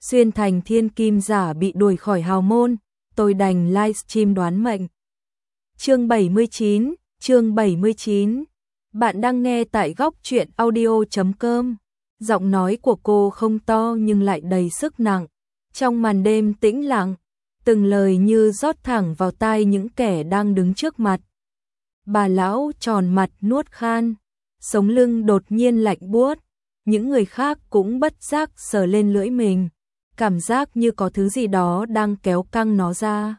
xuyên thành thiên kim giả bị đuổi khỏi hào môn, tôi đành livestream đoán mệnh. Chương 79. Bạn đang nghe tại góc truyện audio.com. Giọng nói của cô không to nhưng lại đầy sức nặng. Trong màn đêm tĩnh lặng, từng lời như rót thẳng vào tai những kẻ đang đứng trước mặt. Bà lão tròn mặt nuốt khan, sống lưng đột nhiên lạnh buốt. Những người khác cũng bất giác sờ lên lưỡi mình, cảm giác như có thứ gì đó đang kéo căng nó ra.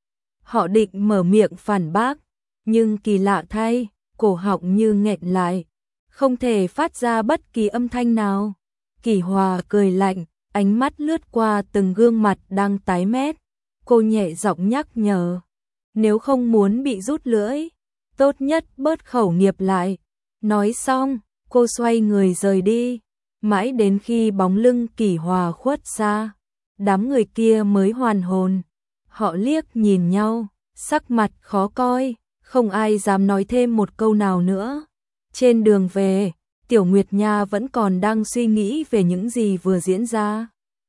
Họ định mở miệng phản bác, nhưng kỳ lạ thay, cổ họng như nghẹn lại, không thể phát ra bất kỳ âm thanh nào. Kỳ Hòa cười lạnh, ánh mắt lướt qua từng gương mặt đang tái mét. Cô nhẹ giọng nhắc nhở, nếu không muốn bị rút lưỡi, tốt nhất bớt khẩu nghiệp lại. Nói xong, cô xoay người rời đi, mãi đến khi bóng lưng Kỳ Hòa khuất xa, đám người kia mới hoàn hồn. Họ liếc nhìn nhau, sắc mặt khó coi, không ai dám nói thêm một câu nào nữa. Trên đường về, Tiểu Nguyệt Nha vẫn còn đang suy nghĩ về những gì vừa diễn ra.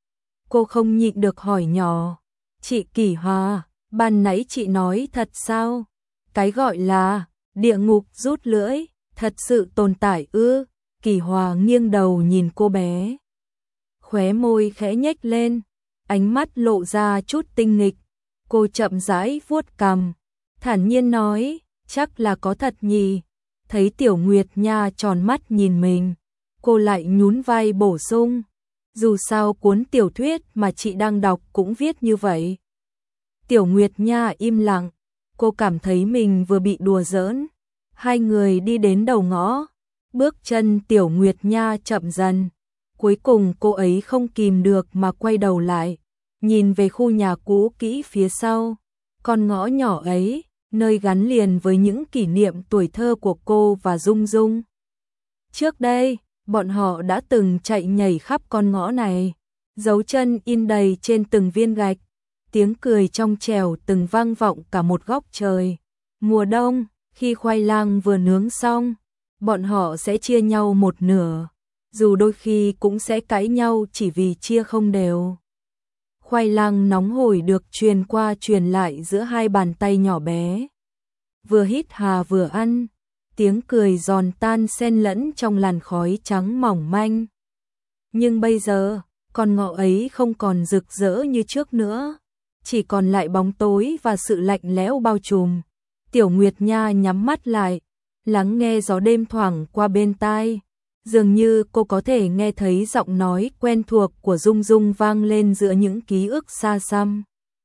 Cô không nhịn được hỏi nhỏ, chị Kỳ Hòa, ban nãy chị nói thật sao? Cái gọi là địa ngục rút lưỡi, thật sự tồn tại ư? Kỳ Hòa nghiêng đầu nhìn cô bé, khóe môi khẽ nhếch lên, ánh mắt lộ ra chút tinh nghịch. Cô chậm rãi vuốt cằm, thản nhiên nói, chắc là có thật nhỉ. Thấy Tiểu Nguyệt Nha tròn mắt nhìn mình, cô lại nhún vai bổ sung, dù sao cuốn tiểu thuyết mà chị đang đọc cũng viết như vậy. Tiểu Nguyệt Nha im lặng, cô cảm thấy mình vừa bị đùa giỡn. Hai người đi đến đầu ngõ, bước chân Tiểu Nguyệt Nha chậm dần. Cuối cùng cô ấy không kìm được mà quay đầu lại, nhìn về khu nhà cũ kỹ phía sau. Con ngõ nhỏ ấy, nơi gắn liền với những kỷ niệm tuổi thơ của cô và Dung Dung. Trước đây, bọn họ đã từng chạy nhảy khắp con ngõ này, dấu chân in đầy trên từng viên gạch, tiếng cười trong trẻo từng vang vọng cả một góc trời. Mùa đông, khi khoai lang vừa nướng xong, bọn họ sẽ chia nhau một nửa, dù đôi khi cũng sẽ cãi nhau chỉ vì chia không đều. Khoai lang nóng hổi được truyền qua truyền lại giữa hai bàn tay nhỏ bé. Vừa hít hà vừa ăn, tiếng cười giòn tan xen lẫn trong làn khói trắng mỏng manh. Nhưng bây giờ, con ngõ ấy không còn rực rỡ như trước nữa, chỉ còn lại bóng tối và sự lạnh lẽo bao trùm. Tiểu Nguyệt Nha nhắm mắt lại, lắng nghe gió đêm thoảng qua bên tai. Dường như cô có thể nghe thấy giọng nói quen thuộc của Dung Dung vang lên giữa những ký ức xa xăm.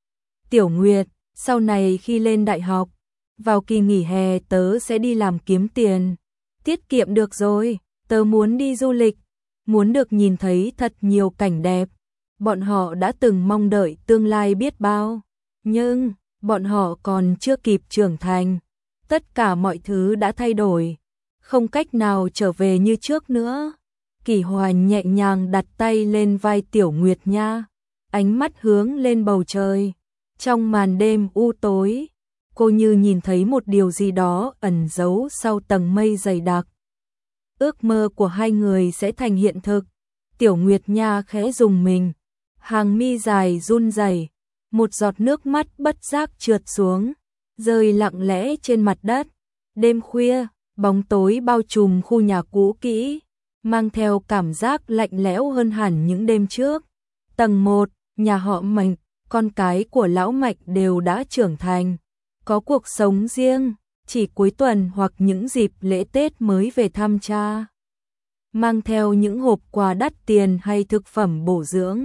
Tiểu Nguyệt, sau này khi lên đại học, vào kỳ nghỉ hè tớ sẽ đi làm kiếm tiền. Tiết kiệm được rồi, tớ muốn đi du lịch, muốn được nhìn thấy thật nhiều cảnh đẹp. Bọn họ đã từng mong đợi tương lai biết bao, nhưng bọn họ còn chưa kịp trưởng thành. Tất cả mọi thứ đã thay đổi, không cách nào trở về như trước nữa. Kỳ Hòa nhẹ nhàng đặt tay lên vai Tiểu Nguyệt Nha, ánh mắt hướng lên bầu trời. Trong màn đêm u tối, cô như nhìn thấy một điều gì đó ẩn giấu sau tầng mây dày đặc. Ước mơ của hai người sẽ thành hiện thực. Tiểu Nguyệt Nha khẽ rùng mình, hàng mi dài run rẩy, một giọt nước mắt bất giác trượt xuống, rơi lặng lẽ trên mặt đất. Đêm khuya, bóng tối bao trùm khu nhà cũ kỹ, mang theo cảm giác lạnh lẽo hơn hẳn những đêm trước. Tầng 1, nhà họ Mạnh, con cái của lão Mạnh đều đã trưởng thành, có cuộc sống riêng, chỉ cuối tuần hoặc những dịp lễ Tết mới về thăm cha, mang theo những hộp quà đắt tiền hay thực phẩm bổ dưỡng.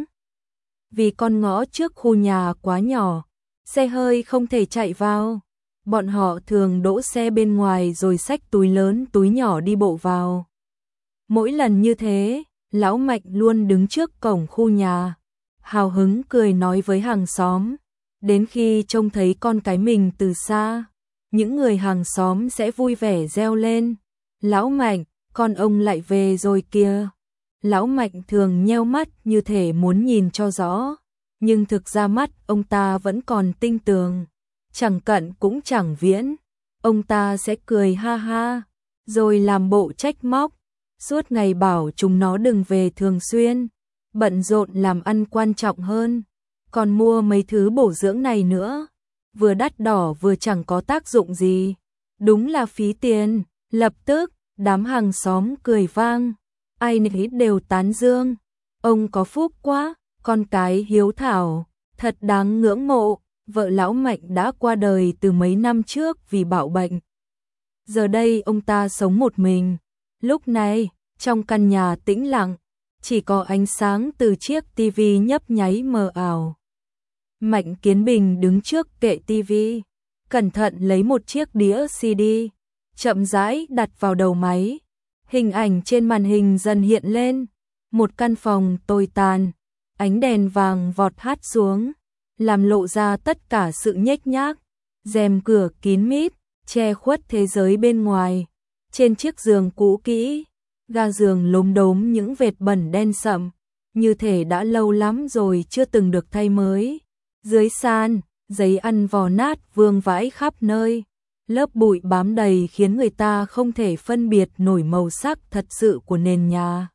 Vì con ngõ trước khu nhà quá nhỏ, xe hơi không thể chạy vào, bọn họ thường đỗ xe bên ngoài rồi xách túi lớn túi nhỏ đi bộ vào. Mỗi lần như thế, lão Mạnh luôn đứng trước cổng khu nhà, hào hứng cười nói với hàng xóm. Đến khi trông thấy con cái mình từ xa, những người hàng xóm sẽ vui vẻ reo lên, lão Mạnh, con ông lại về rồi kìa. Lão Mạnh thường nheo mắt như thể muốn nhìn cho rõ, nhưng thực ra mắt ông ta vẫn còn tinh tường, chẳng cận cũng chẳng viễn. Ông ta sẽ cười ha ha, rồi làm bộ trách móc, suốt ngày bảo chúng nó đừng về thường xuyên. bận rộn làm ăn quan trọng hơn, còn mua mấy thứ bổ dưỡng này nữa, vừa đắt đỏ vừa chẳng có tác dụng gì, đúng là phí tiền. Lập tức, đám hàng xóm cười vang, ai nấy đều tán dương, ông có phúc quá, con cái hiếu thảo, thật đáng ngưỡng mộ. Vợ lão Mạnh đã qua đời từ mấy năm trước vì bạo bệnh. Giờ đây ông ta sống một mình. Lúc này, trong căn nhà tĩnh lặng, chỉ có ánh sáng từ chiếc tivi nhấp nháy mờ ảo. Mạnh Kiến Bình đứng trước kệ tivi, cẩn thận lấy một chiếc đĩa CD, chậm rãi đặt vào đầu máy. Hình ảnh trên màn hình dần hiện lên, một căn phòng tồi tàn, ánh đèn vàng vọt hắt xuống, làm lộ ra tất cả sự nhếch nhác, rèm cửa kín mít, che khuất thế giới bên ngoài. Trên chiếc giường cũ kỹ, ga giường lốm đốm những vệt bẩn đen sậm, như thể đã lâu lắm rồi chưa từng được thay mới. Dưới sàn, giấy ăn vò nát vương vãi khắp nơi, lớp bụi bám đầy khiến người ta không thể phân biệt nổi màu sắc thật sự của nền nhà.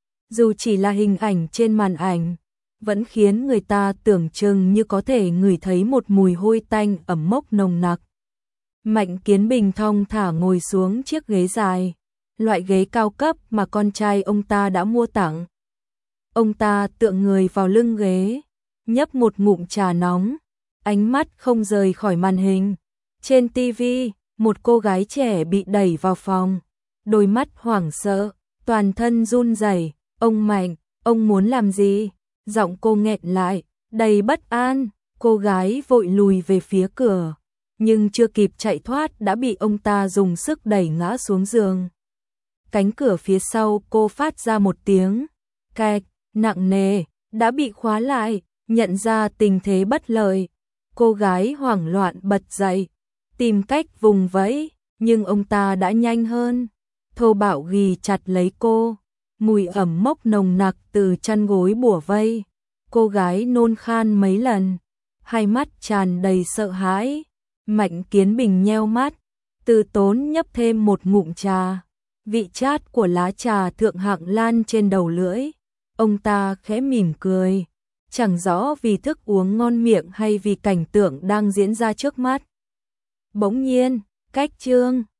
Dù chỉ là hình ảnh trên màn ảnh, vẫn khiến người ta tưởng chừng như có thể ngửi thấy một mùi hôi tanh ẩm mốc nồng nặc. Mạnh Kiến Bình thong thả ngồi xuống chiếc ghế dài, loại ghế cao cấp mà con trai ông ta đã mua tặng. Ông ta tựa người vào lưng ghế, nhấp một ngụm trà nóng, ánh mắt không rời khỏi màn hình. Trên tivi, một cô gái trẻ bị đẩy vào phòng, đôi mắt hoảng sợ, toàn thân run rẩy. Ông Mạnh, ông muốn làm gì? Giọng cô nghẹn lại, đầy bất an. Cô gái vội lùi về phía cửa, nhưng chưa kịp chạy thoát đã bị ông ta dùng sức đẩy ngã xuống giường. Cánh cửa phía sau cô phát ra một tiếng kẹt nặng nề, đã bị khóa lại. Nhận ra tình thế bất lợi, cô gái hoảng loạn bật dậy, tìm cách vùng vẫy, nhưng ông ta đã nhanh hơn, thô bạo ghì chặt lấy cô. Mùi ẩm mốc nồng nặc từ chăn gối bủa vây, cô gái nôn khan mấy lần, hai mắt tràn đầy sợ hãi. Mạnh Kiến Bình nheo mắt, từ tốn nhấp thêm một ngụm trà, vị chát của lá trà thượng hạng lan trên đầu lưỡi. Ông ta khẽ mỉm cười, chẳng rõ vì thức uống ngon miệng hay vì cảnh tượng đang diễn ra trước mắt. Bỗng nhiên, cách chương